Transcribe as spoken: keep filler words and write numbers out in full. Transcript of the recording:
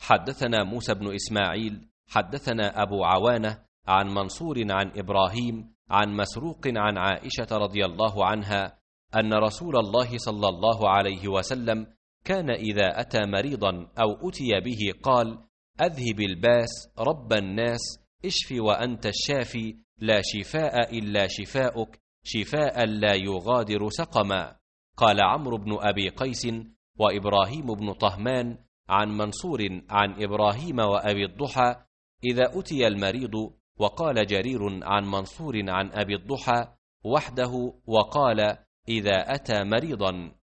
حدثنا موسى بن إسماعيل حدثنا أبو عوانة عن منصور عن إبراهيم عن مسروق عن عائشة رضي الله عنها أن رسول الله صلى الله عليه وسلم كان إذا أتى مريضا أو أتي به قال: أذهب الباس رب الناس اشف وأنت الشافي لا شفاء إلا شفاؤك شفاء لا يغادر سقما. قال عمرو بن أبي قيس وإبراهيم بن طهمان عن منصور عن إبراهيم وأبي الضحى: إذا أتي المريض. وقال جرير عن منصور عن أبي الضحى وحده وقال: إذا أتى مريضا.